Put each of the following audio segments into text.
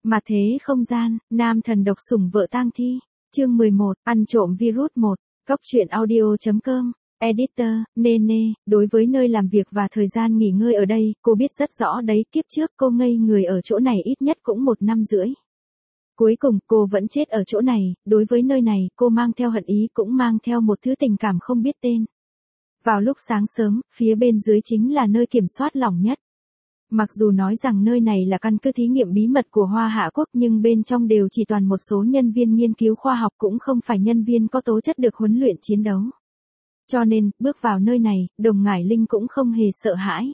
Mà thế không gian, nam thần độc sủng vợ tang thi. Chương 11, ăn trộm virus 1. Góc truyện audio.com. Editor, Nene, đối với nơi làm việc và thời gian nghỉ ngơi ở đây, cô biết rất rõ đấy, kiếp trước cô ngây người ở chỗ này ít nhất cũng 1 năm rưỡi. Cuối cùng, cô vẫn chết ở chỗ này, đối với nơi này, cô mang theo hận ý cũng mang theo một thứ tình cảm không biết tên. Vào lúc sáng sớm, phía bên dưới chính là nơi kiểm soát lỏng nhất. Mặc dù nói rằng nơi này là căn cứ thí nghiệm bí mật của Hoa Hạ Quốc nhưng bên trong đều chỉ toàn một số nhân viên nghiên cứu khoa học cũng không phải nhân viên có tố chất được huấn luyện chiến đấu. Cho nên, bước vào nơi này, Đồng Ngải Linh cũng không hề sợ hãi.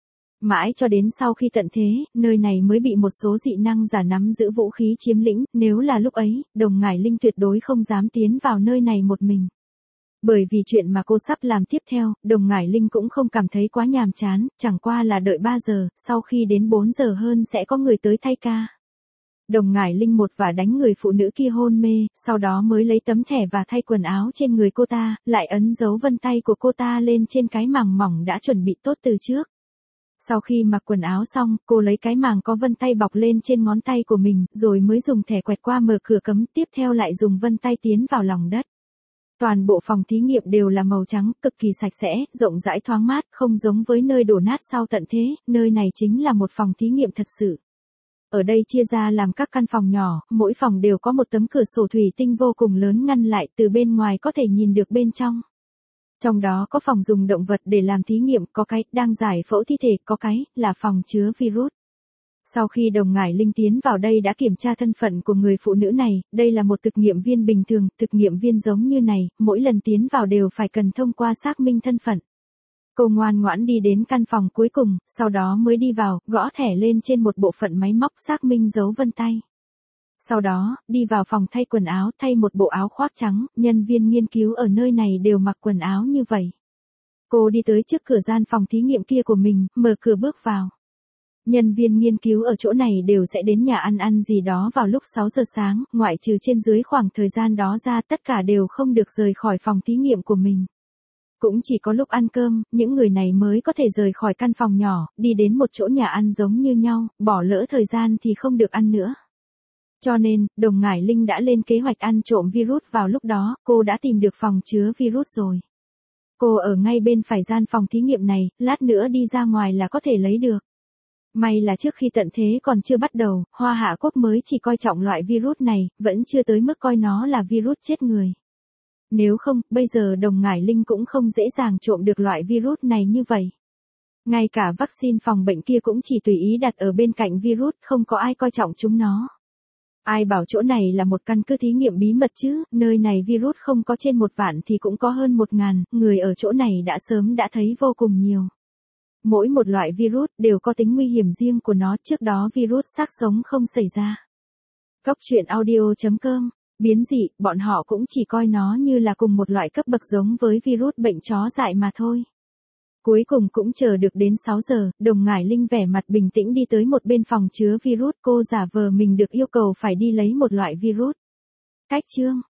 Mãi cho đến sau khi tận thế, nơi này mới bị một số dị năng giả nắm giữ vũ khí chiếm lĩnh, nếu là lúc ấy, Đồng Ngải Linh tuyệt đối không dám tiến vào nơi này một mình. Bởi vì chuyện mà cô sắp làm tiếp theo, Đồng Ngải Linh cũng không cảm thấy quá nhàm chán, chẳng qua là đợi 3 giờ, sau khi đến 4 giờ hơn sẽ có người tới thay ca. Đồng Ngải Linh một và đánh người phụ nữ kia hôn mê, sau đó mới lấy tấm thẻ và thay quần áo trên người cô ta, lại ấn dấu vân tay của cô ta lên trên cái màng mỏng đã chuẩn bị tốt từ trước. Sau khi mặc quần áo xong, cô lấy cái màng có vân tay bọc lên trên ngón tay của mình, rồi mới dùng thẻ quẹt qua mở cửa cấm, tiếp theo lại dùng vân tay tiến vào lòng đất. Toàn bộ phòng thí nghiệm đều là màu trắng, cực kỳ sạch sẽ, rộng rãi thoáng mát, không giống với nơi đổ nát sau tận thế, nơi này chính là một phòng thí nghiệm thật sự. Ở đây chia ra làm các căn phòng nhỏ, mỗi phòng đều có một tấm cửa sổ thủy tinh vô cùng lớn ngăn lại, từ bên ngoài có thể nhìn được bên trong. Trong đó có phòng dùng động vật để làm thí nghiệm, có cái đang giải phẫu thi thể, có cái là phòng chứa virus. Sau khi Đồng Ngải Linh tiến vào đây đã kiểm tra thân phận của người phụ nữ này, đây là một thực nghiệm viên bình thường, thực nghiệm viên giống như này, mỗi lần tiến vào đều phải cần thông qua xác minh thân phận. Cô ngoan ngoãn đi đến căn phòng cuối cùng, sau đó mới đi vào, gõ thẻ lên trên một bộ phận máy móc xác minh dấu vân tay. Sau đó, đi vào phòng thay quần áo, thay một bộ áo khoác trắng, nhân viên nghiên cứu ở nơi này đều mặc quần áo như vậy. Cô đi tới trước cửa gian phòng thí nghiệm kia của mình, mở cửa bước vào. Nhân viên nghiên cứu ở chỗ này đều sẽ đến nhà ăn gì đó vào lúc 6 giờ sáng, ngoại trừ trên dưới khoảng thời gian đó ra tất cả đều không được rời khỏi phòng thí nghiệm của mình. Cũng chỉ có lúc ăn cơm, những người này mới có thể rời khỏi căn phòng nhỏ, đi đến một chỗ nhà ăn giống như nhau, bỏ lỡ thời gian thì không được ăn nữa. Cho nên, Đồng Ngải Linh đã lên kế hoạch ăn trộm virus vào lúc đó, cô đã tìm được phòng chứa virus rồi. Cô ở ngay bên phải gian phòng thí nghiệm này, lát nữa đi ra ngoài là có thể lấy được. May là trước khi tận thế còn chưa bắt đầu, Hoa Hạ Quốc mới chỉ coi trọng loại virus này, vẫn chưa tới mức coi nó là virus chết người. Nếu không, bây giờ Đồng Ngải Linh cũng không dễ dàng trộm được loại virus này như vậy. Ngay cả vaccine phòng bệnh kia cũng chỉ tùy ý đặt ở bên cạnh virus, không có ai coi trọng chúng nó. Ai bảo chỗ này là một căn cứ thí nghiệm bí mật chứ, nơi này virus không có trên 1 vạn thì cũng có hơn 1.000, người ở chỗ này đã sớm đã thấy vô cùng nhiều. Mỗi một loại virus đều có tính nguy hiểm riêng của nó, trước đó virus xác sống không xảy ra. Góc truyện audio.com. Biến dị, bọn họ cũng chỉ coi nó như là cùng một loại cấp bậc giống với virus bệnh chó dại mà thôi. Cuối cùng cũng chờ được đến 6 giờ, Đồng Ngải Linh vẻ mặt bình tĩnh đi tới một bên phòng chứa virus, cô giả vờ mình được yêu cầu phải đi lấy một loại virus. Cách chương.